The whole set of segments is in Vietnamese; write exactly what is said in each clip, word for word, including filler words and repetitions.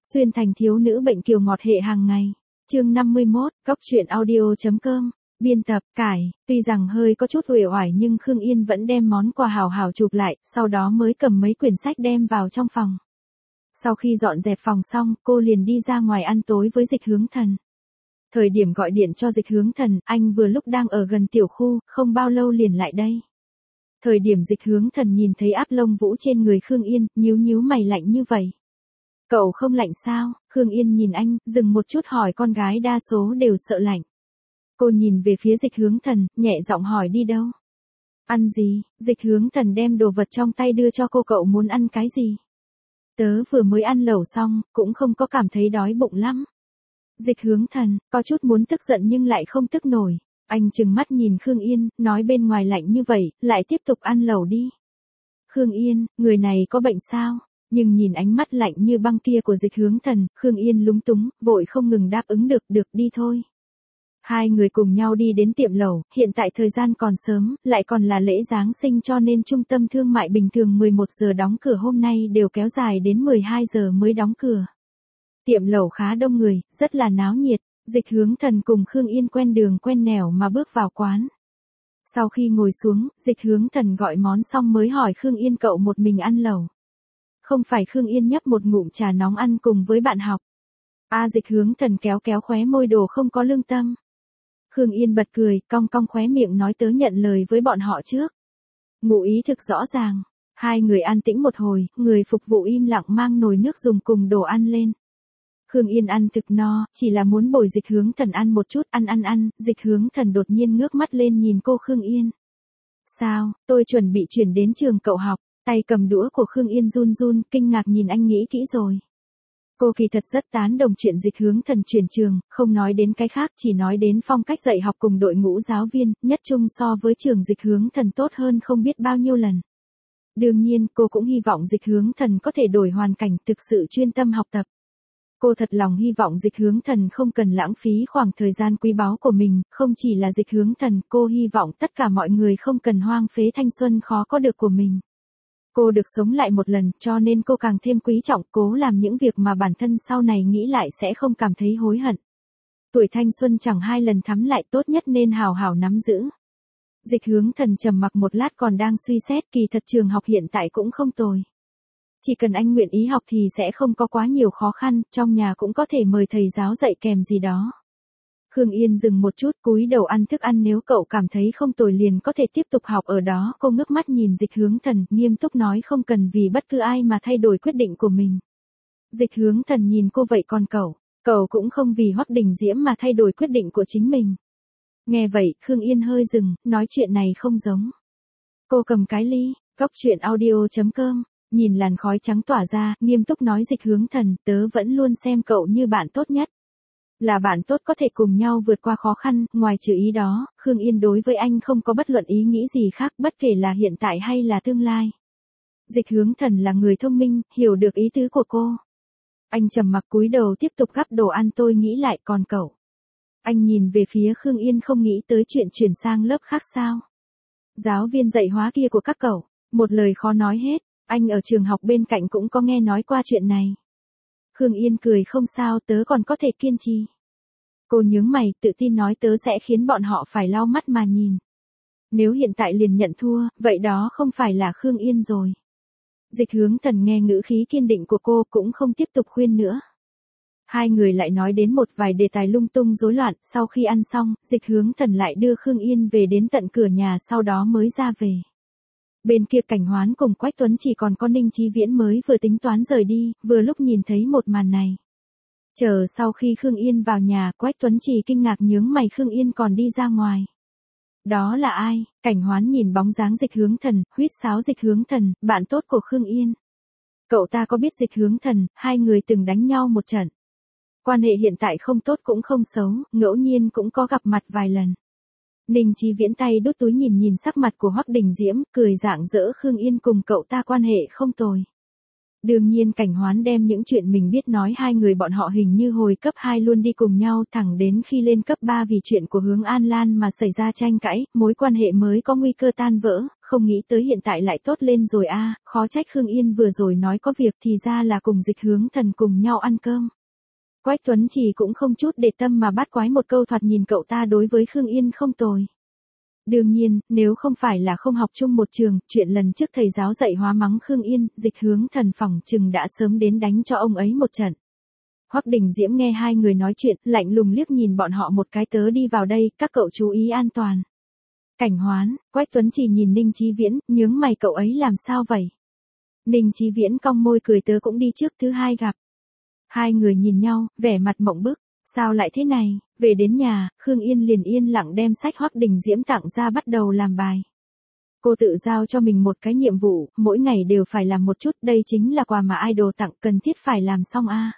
Xuyên thành thiếu nữ bệnh kiều ngọt hệ hàng ngày. Chương năm mươi mốt, góc truyện audio.com. Biên tập, Cải, tuy rằng hơi có chút uể oải nhưng Khương Yên vẫn đem món quà hảo hảo chụp lại, sau đó mới cầm mấy quyển sách đem vào trong phòng. Sau khi dọn dẹp phòng xong, cô liền đi ra ngoài ăn tối với Dịch Hướng Thần. Thời điểm gọi điện cho Dịch Hướng Thần, anh vừa lúc đang ở gần tiểu khu, không bao lâu liền lại đây. Thời điểm Dịch Hướng Thần nhìn thấy áp lông vũ trên người Khương Yên, nhíu nhíu mày lạnh như vậy. Cậu không lạnh sao? Khương Yên nhìn anh, dừng một chút hỏi, con gái đa số đều sợ lạnh. Cô nhìn về phía Dịch Hướng Thần, nhẹ giọng hỏi đi đâu? Ăn gì? Dịch Hướng Thần đem đồ vật trong tay đưa cho cô, cậu muốn ăn cái gì? Tớ vừa mới ăn lẩu xong, cũng không có cảm thấy đói bụng lắm. Dịch Hướng Thần, có chút muốn tức giận nhưng lại không tức nổi. Anh trừng mắt nhìn Khương Yên, nói bên ngoài lạnh như vậy, lại tiếp tục ăn lẩu đi. Khương Yên, người này có bệnh sao? Nhưng nhìn ánh mắt lạnh như băng kia của Dịch Hướng Thần, Khương Yên lúng túng, vội không ngừng đáp ứng được, được đi thôi. Hai người cùng nhau đi đến tiệm lẩu, hiện tại thời gian còn sớm, lại còn là lễ Giáng sinh cho nên trung tâm thương mại bình thường mười một giờ đóng cửa hôm nay đều kéo dài đến mười hai giờ mới đóng cửa. Tiệm lẩu khá đông người, rất là náo nhiệt, Dịch Hướng Thần cùng Khương Yên quen đường quen nẻo mà bước vào quán. Sau khi ngồi xuống, Dịch Hướng Thần gọi món xong mới hỏi Khương Yên, cậu một mình ăn lẩu? Không phải. Khương Yên nhấp một ngụm trà nóng ăn cùng với bạn học. A à, Dịch Hướng Thần kéo kéo khóe môi, đồ không có lương tâm. Khương Yên bật cười, cong cong khóe miệng nói, tớ nhận lời với bọn họ trước. Ngụ ý thực rõ ràng. Hai người an tĩnh một hồi, người phục vụ im lặng mang nồi nước dùng cùng đồ ăn lên. Khương Yên ăn thực no, chỉ là muốn bồi Dịch Hướng Thần ăn một chút, ăn ăn ăn, Dịch Hướng Thần đột nhiên ngước mắt lên nhìn cô. Khương Yên. Sao, tôi chuẩn bị chuyển đến trường cậu học. Tay cầm đũa của Khương Yên run run, kinh ngạc nhìn anh, nghĩ kỹ rồi. Cô kỳ thật rất tán đồng chuyện Dịch Hướng Thần chuyển trường, không nói đến cái khác, chỉ nói đến phong cách dạy học cùng đội ngũ giáo viên, nhất chung so với trường Dịch Hướng Thần tốt hơn không biết bao nhiêu lần. Đương nhiên, cô cũng hy vọng Dịch Hướng Thần có thể đổi hoàn cảnh, thực sự chuyên tâm học tập. Cô thật lòng hy vọng Dịch Hướng Thần không cần lãng phí khoảng thời gian quý báu của mình, không chỉ là Dịch Hướng Thần, cô hy vọng tất cả mọi người không cần hoang phế thanh xuân khó có được của mình. Cô được sống lại một lần, cho nên cô càng thêm quý trọng, cố làm những việc mà bản thân sau này nghĩ lại sẽ không cảm thấy hối hận. Tuổi thanh xuân chẳng hai lần thắm lại, tốt nhất nên hào hào nắm giữ. Dịch Hướng Thần trầm mặc một lát còn đang suy xét, kỳ thật trường học hiện tại cũng không tồi. Chỉ cần anh nguyện ý học thì sẽ không có quá nhiều khó khăn, trong nhà cũng có thể mời thầy giáo dạy kèm gì đó. Khương Yên dừng một chút, cúi đầu ăn thức ăn, nếu cậu cảm thấy không tồi liền có thể tiếp tục học ở đó. Cô ngước mắt nhìn Dịch Hướng Thần, nghiêm túc nói, không cần vì bất cứ ai mà thay đổi quyết định của mình. Dịch Hướng Thần nhìn cô, vậy còn cậu, cậu cũng không vì Hoắc Đình Diễm mà thay đổi quyết định của chính mình. Nghe vậy, Khương Yên hơi dừng, nói chuyện này không giống. Cô cầm cái ly, góc truyện audio.com, nhìn làn khói trắng tỏa ra, nghiêm túc nói, Dịch Hướng Thần, tớ vẫn luôn xem cậu như bạn tốt nhất. Là bạn tốt có thể cùng nhau vượt qua khó khăn, ngoài trừ ý đó, Khương Yên đối với anh không có bất luận ý nghĩ gì khác, bất kể là hiện tại hay là tương lai. Dịch Hướng Thần là người thông minh, hiểu được ý tứ của cô. Anh trầm mặc cúi đầu tiếp tục gắp đồ ăn, tôi nghĩ lại, còn cậu. Anh nhìn về phía Khương Yên, không nghĩ tới chuyện chuyển sang lớp khác sao? Giáo viên dạy hóa kia của các cậu, một lời khó nói hết, anh ở trường học bên cạnh cũng có nghe nói qua chuyện này. Khương Yên cười, không sao, tớ còn có thể kiên trì. Cô nhướng mày, tự tin nói, tớ sẽ khiến bọn họ phải lau mắt mà nhìn. Nếu hiện tại liền nhận thua, vậy đó không phải là Khương Yên rồi. Dịch Hướng Thần nghe ngữ khí kiên định của cô cũng không tiếp tục khuyên nữa. Hai người lại nói đến một vài đề tài lung tung rối loạn, sau khi ăn xong, Dịch Hướng Thần lại đưa Khương Yên về đến tận cửa nhà, sau đó mới ra về. Bên kia Cảnh Hoán cùng Quách Tuấn chỉ còn có Ninh Chí Viễn mới vừa tính toán rời đi, vừa lúc nhìn thấy một màn này. Chờ sau khi Khương Yên vào nhà, Quách Tuấn chỉ kinh ngạc nhướng mày, Khương Yên còn đi ra ngoài. Đó là ai? Cảnh Hoán nhìn bóng dáng Dịch Hướng Thần, huýt sáo, Dịch Hướng Thần, bạn tốt của Khương Yên. Cậu ta có biết Dịch Hướng Thần, hai người từng đánh nhau một trận. Quan hệ hiện tại không tốt cũng không xấu, ngẫu nhiên cũng có gặp mặt vài lần. Ninh Chí Viễn tay đút túi nhìn nhìn sắc mặt của Hoắc Đình Diễm, cười rạng rỡ, Khương Yên cùng cậu ta quan hệ không tồi. Đương nhiên Cảnh Hoán đem những chuyện mình biết nói, hai người bọn họ hình như hồi cấp hai luôn đi cùng nhau, thẳng đến khi lên cấp ba vì chuyện của Hướng An Lan mà xảy ra tranh cãi, mối quan hệ mới có nguy cơ tan vỡ, không nghĩ tới hiện tại lại tốt lên rồi a, khó trách Khương Yên vừa rồi nói có việc thì ra là cùng Dịch Hướng Thần cùng nhau ăn cơm. Quách Tuấn Trì cũng không chút để tâm mà bắt quái một câu, thoạt nhìn cậu ta đối với Khương Yên không tồi. Đương nhiên, nếu không phải là không học chung một trường, chuyện lần trước thầy giáo dạy hóa mắng Khương Yên, Dịch Hướng Thần phỏng chừng đã sớm đến đánh cho ông ấy một trận. Hoắc Đình Diễm nghe hai người nói chuyện, lạnh lùng liếc nhìn bọn họ một cái, tớ đi vào đây, các cậu chú ý an toàn. Cảnh Hoán, Quách Tuấn Trì nhìn Ninh Chí Viễn, nhướng mày, cậu ấy làm sao vậy? Ninh Chí Viễn cong môi cười, tớ cũng đi trước, thứ hai gặp. Hai người nhìn nhau, vẻ mặt mộng bức, sao lại thế này? Về đến nhà, Khương Yên liền yên lặng đem sách Hoắc Đình Diễm tặng ra bắt đầu làm bài. Cô tự giao cho mình một cái nhiệm vụ, mỗi ngày đều phải làm một chút, đây chính là quà mà idol tặng, cần thiết phải làm xong a.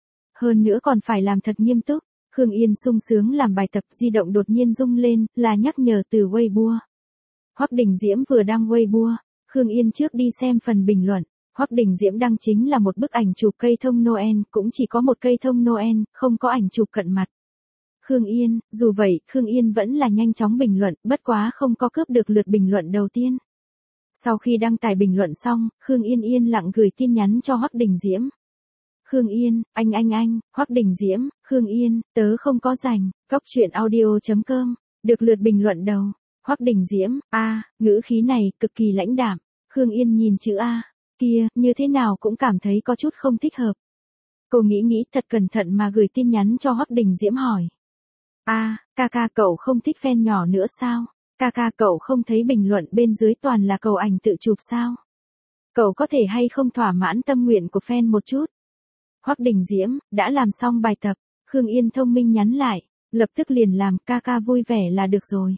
Hơn nữa còn phải làm thật nghiêm túc. Khương Yên sung sướng làm bài tập, di động đột nhiên rung lên, là nhắc nhở từ Weibo. Hoắc Đình Diễm vừa đăng Weibo, Khương Yên trước đi xem phần bình luận. Hoắc Đình Diễm đăng chính là một bức ảnh chụp cây thông Noel, cũng chỉ có một cây thông Noel, không có ảnh chụp cận mặt. Khương Yên, dù vậy, Khương Yên vẫn là nhanh chóng bình luận, bất quá không có cướp được lượt bình luận đầu tiên. Sau khi đăng tải bình luận xong, Khương Yên yên lặng gửi tin nhắn cho Hoắc Đình Diễm. Khương Yên, anh anh anh, Hoắc Đình Diễm, Khương Yên, tớ không có rảnh, góc truyện audio chấm com, được lượt bình luận đầu. Hoắc Đình Diễm, a, ngữ khí này cực kỳ lãnh đạm. Khương Yên nhìn chữ a, kia, như thế nào cũng cảm thấy có chút không thích hợp. Cô nghĩ nghĩ thật cẩn thận mà gửi tin nhắn cho Hoắc Đình Diễm hỏi. A, ca ca cậu không thích fan nhỏ nữa sao? Ca ca cậu không thấy bình luận bên dưới toàn là cầu ảnh tự chụp sao? Cậu có thể hay không thỏa mãn tâm nguyện của fan một chút? Hoắc Đình Diễm, đã làm xong bài tập, Khương Yên thông minh nhắn lại, lập tức liền làm, ca ca vui vẻ là được rồi.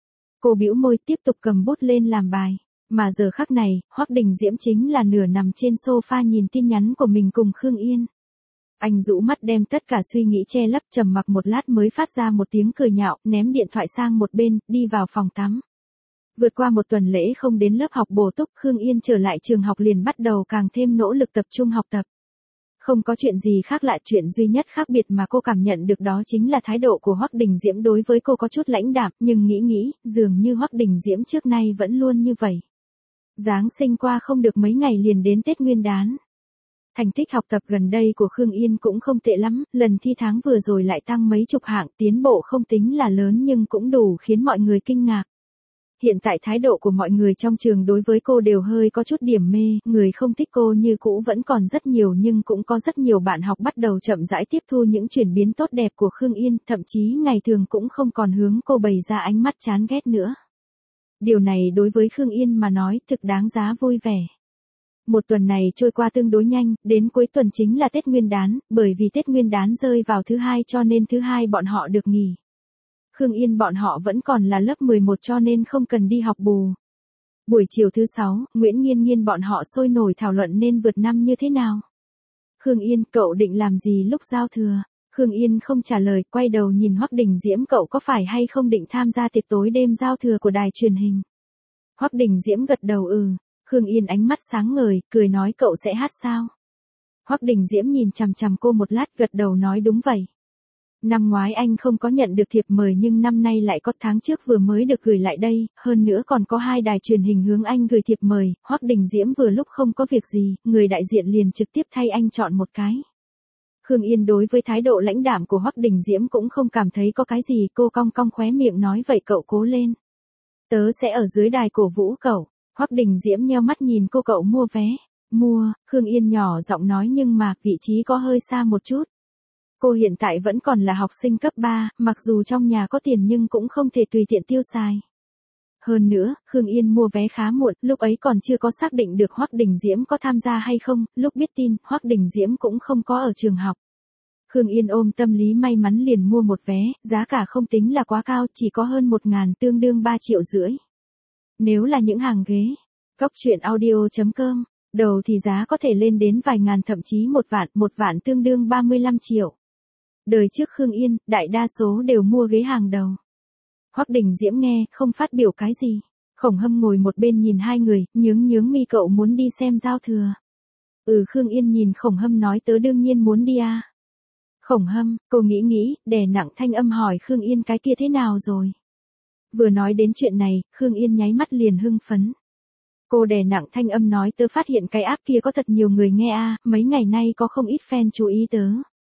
Cô bĩu môi tiếp tục cầm bút lên làm bài, mà giờ khắc này, Hoắc Đình Diễm chính là nửa nằm trên sofa nhìn tin nhắn của mình cùng Khương Yên. Anh rũ mắt đem tất cả suy nghĩ che lấp, trầm mặc một lát mới phát ra một tiếng cười nhạo, ném điện thoại sang một bên, đi vào phòng tắm. Vượt qua một tuần lễ không đến lớp học bổ túc, Khương Yên trở lại trường học liền bắt đầu càng thêm nỗ lực tập trung học tập. Không có chuyện gì khác lạ, chuyện duy nhất khác biệt mà cô cảm nhận được đó chính là thái độ của Hoắc Đình Diễm đối với cô có chút lãnh đạm, nhưng nghĩ nghĩ, dường như Hoắc Đình Diễm trước nay vẫn luôn như vậy. Giáng sinh qua không được mấy ngày liền đến Tết Nguyên đán. Thành tích học tập gần đây của Khương Yên cũng không tệ lắm, lần thi tháng vừa rồi lại tăng mấy chục hạng, tiến bộ không tính là lớn nhưng cũng đủ khiến mọi người kinh ngạc. Hiện tại thái độ của mọi người trong trường đối với cô đều hơi có chút điểm mê, người không thích cô như cũ vẫn còn rất nhiều, nhưng cũng có rất nhiều bạn học bắt đầu chậm rãi tiếp thu những chuyển biến tốt đẹp của Khương Yên, thậm chí ngày thường cũng không còn hướng cô bày ra ánh mắt chán ghét nữa. Điều này đối với Khương Yên mà nói thực đáng giá vui vẻ. Một tuần này trôi qua tương đối nhanh, đến cuối tuần chính là Tết Nguyên đán, bởi vì Tết Nguyên đán rơi vào thứ hai cho nên thứ hai bọn họ được nghỉ. Khương Yên bọn họ vẫn còn là lớp mười một cho nên không cần đi học bù. Buổi chiều thứ sáu, Nguyễn Nghiên Nghiên bọn họ sôi nổi thảo luận nên vượt năm như thế nào. Khương Yên, cậu định làm gì lúc giao thừa? Khương Yên không trả lời, quay đầu nhìn Hoắc Đình Diễm, cậu có phải hay không định tham gia tiệc tối đêm giao thừa của đài truyền hình? Hoắc Đình Diễm gật đầu ừ. Khương Yên ánh mắt sáng ngời, cười nói, cậu sẽ hát sao? Hoắc Đình Diễm nhìn chằm chằm cô một lát, gật đầu nói đúng vậy. Năm ngoái anh không có nhận được thiệp mời nhưng năm nay lại có, tháng trước vừa mới được gửi lại đây, hơn nữa còn có hai đài truyền hình hướng anh gửi thiệp mời. Hoắc Đình Diễm vừa lúc không có việc gì, người đại diện liền trực tiếp thay anh chọn một cái. Khương Yên đối với thái độ lãnh đạm của Hoắc Đình Diễm cũng không cảm thấy có cái gì, cô cong cong khóe miệng nói, vậy cậu cố lên. Tớ sẽ ở dưới đài cổ vũ cậu. Hoắc Đình Diễm nheo mắt nhìn cô, cậu mua vé. Mua, Khương Yên nhỏ giọng nói, nhưng mà vị trí có hơi xa một chút. Cô hiện tại vẫn còn là học sinh cấp ba, mặc dù trong nhà có tiền nhưng cũng không thể tùy tiện tiêu xài. Hơn nữa, Khương Yên mua vé khá muộn, lúc ấy còn chưa có xác định được Hoắc Đình Diễm có tham gia hay không, lúc biết tin, Hoắc Đình Diễm cũng không có ở trường học. Khương Yên ôm tâm lý may mắn liền mua một vé, giá cả không tính là quá cao, chỉ có hơn một ngàn, tương đương ba triệu rưỡi. Nếu là những hàng ghế, góc truyện audio chấm com, đầu thì giá có thể lên đến vài ngàn, thậm chí một vạn, một vạn tương đương ba mươi lăm triệu. Đời trước Khương Yên, đại đa số đều mua ghế hàng đầu. Hoắc Đình Diễm nghe, không phát biểu cái gì. Khổng Hâm ngồi một bên nhìn hai người, nhướng nhướng mi, cậu muốn đi xem giao thừa. Ừ, Khương Yên nhìn Khổng Hâm nói, tớ đương nhiên muốn đi à. Khổng Hâm, cô nghĩ nghĩ, đè nặng thanh âm hỏi Khương Yên, cái kia thế nào rồi? Vừa nói đến chuyện này, Khương Yên nháy mắt liền hưng phấn. Cô đè nặng thanh âm nói tớ phát hiện cái app kia có thật nhiều người nghe a, mấy ngày nay có không ít fan chú ý tớ.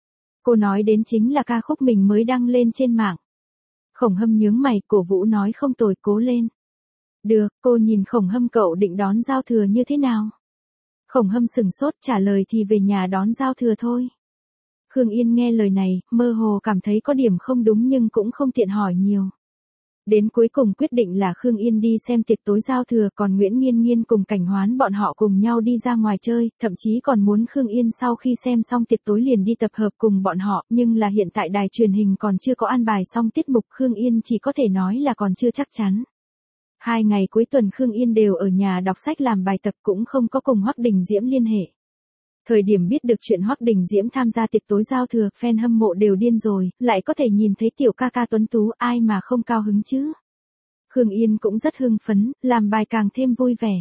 Cô nói đến chính là ca khúc mình mới đăng lên trên mạng. Khổng Hâm nhướng mày, cổ vũ nói không tồi, cố lên. Được, cô nhìn Khổng Hâm cậu định đón giao thừa như thế nào? Khổng Hâm sừng sốt trả lời thì về nhà đón giao thừa thôi. Khương Yên nghe lời này, mơ hồ cảm thấy có điểm không đúng nhưng cũng không tiện hỏi nhiều. Đến cuối cùng quyết định là Khương Yên đi xem tiệc tối giao thừa, còn Nguyễn Nghiên Nghiên cùng Cảnh Hoán bọn họ cùng nhau đi ra ngoài chơi, thậm chí còn muốn Khương Yên sau khi xem xong tiệc tối liền đi tập hợp cùng bọn họ, nhưng là hiện tại đài truyền hình còn chưa có an bài xong tiết mục, Khương Yên chỉ có thể nói là còn chưa chắc chắn. Hai ngày cuối tuần Khương Yên đều ở nhà đọc sách làm bài tập, cũng không có cùng Hoắc Đình Diễm liên hệ. Thời điểm biết được chuyện Hoắc Đình Diễm tham gia tiệc tối giao thừa, fan hâm mộ đều điên rồi, lại có thể nhìn thấy tiểu ca ca tuấn tú, ai mà không cao hứng chứ. Khương Yên cũng rất hưng phấn, làm bài càng thêm vui vẻ.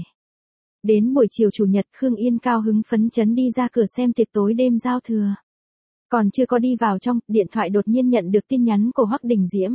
Đến buổi chiều chủ nhật, Khương Yên cao hứng phấn chấn đi ra cửa xem tiệc tối đêm giao thừa. Còn chưa có đi vào trong, điện thoại đột nhiên nhận được tin nhắn của Hoắc Đình Diễm.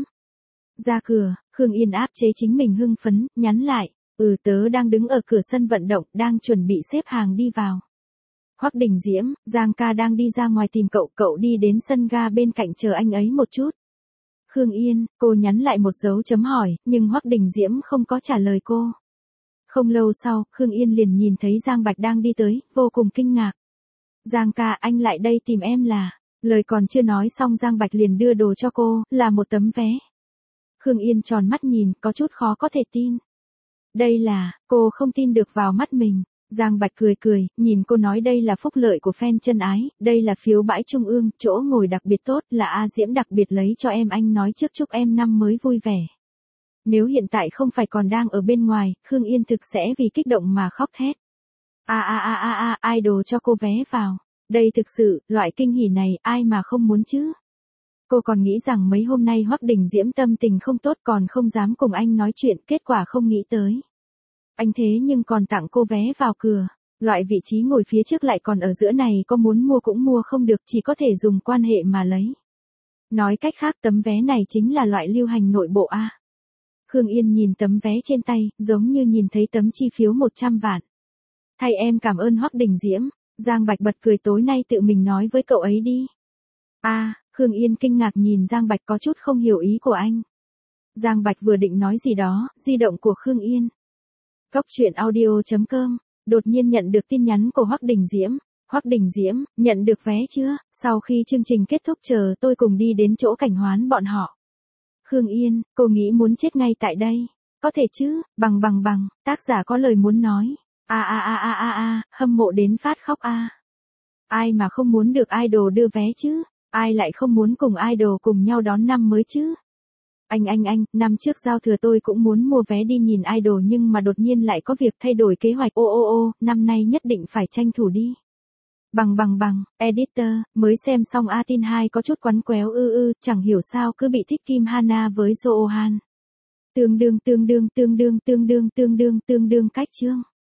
Ra cửa, Khương Yên áp chế chính mình hưng phấn, nhắn lại, ừ tớ đang đứng ở cửa sân vận động, đang chuẩn bị xếp hàng đi vào. Hoắc Đình Diễm, Giang ca đang đi ra ngoài tìm cậu, cậu đi đến sân ga bên cạnh chờ anh ấy một chút. Khương Yên, cô nhắn lại một dấu chấm hỏi, nhưng Hoắc Đình Diễm không có trả lời cô. Không lâu sau, Khương Yên liền nhìn thấy Giang Bạch đang đi tới, vô cùng kinh ngạc. Giang ca, anh lại đây tìm em là, lời còn chưa nói xong Giang Bạch liền đưa đồ cho cô, là một tấm vé. Khương Yên tròn mắt nhìn, có chút khó có thể tin. Đây là, cô không tin được vào mắt mình. Giang Bạch cười cười, nhìn cô nói đây là phúc lợi của fan chân ái, đây là phiếu bãi trung ương, chỗ ngồi đặc biệt tốt, là A Diễm đặc biệt lấy cho em, anh nói trước chúc em năm mới vui vẻ. Nếu hiện tại không phải còn đang ở bên ngoài, Khương Yên thực sẽ vì kích động mà khóc thét. A a a a a, idol cho cô vé vào. Đây thực sự, loại kinh hỉ này, ai mà không muốn chứ? Cô còn nghĩ rằng mấy hôm nay Hoắc Đình Diễm tâm tình không tốt còn không dám cùng anh nói chuyện, kết quả không nghĩ tới. Anh thế nhưng còn tặng cô vé vào cửa, loại vị trí ngồi phía trước lại còn ở giữa này, có muốn mua cũng mua không được, chỉ có thể dùng quan hệ mà lấy. Nói cách khác tấm vé này chính là loại lưu hành nội bộ a. Khương Yên nhìn tấm vé trên tay, giống như nhìn thấy tấm chi phiếu một trăm vạn. Thay em cảm ơn Hoắc Đình Diễm, Giang Bạch bật cười, tối nay tự mình nói với cậu ấy đi. A, Khương Yên kinh ngạc nhìn Giang Bạch, có chút không hiểu ý của anh. Giang Bạch vừa định nói gì đó, di động của Khương Yên. Cốc truyện audio chấm com, đột nhiên nhận được tin nhắn của Hoắc Đình Diễm. Hoắc Đình Diễm, nhận được vé chưa? Sau khi chương trình kết thúc chờ tôi cùng đi đến chỗ Cảnh Hoán bọn họ. Khương Yên, cô nghĩ muốn chết ngay tại đây. Có thể chứ, bằng bằng bằng, tác giả có lời muốn nói. A a a a a a, hâm mộ đến phát khóc a. Ai mà không muốn được idol đưa vé chứ? Ai lại không muốn cùng idol cùng nhau đón năm mới chứ? Anh anh anh, năm trước giao thừa tôi cũng muốn mua vé đi nhìn idol nhưng mà đột nhiên lại có việc thay đổi kế hoạch. Ô ô ô, năm nay nhất định phải tranh thủ đi. Bằng bằng bằng, editor, mới xem xong A tin hai có chút quắn quéo ư ư, chẳng hiểu sao cứ bị thích Kim Hana với Jo Han. Tương đương tương đương tương đương tương đương tương đương tương đương cách chương.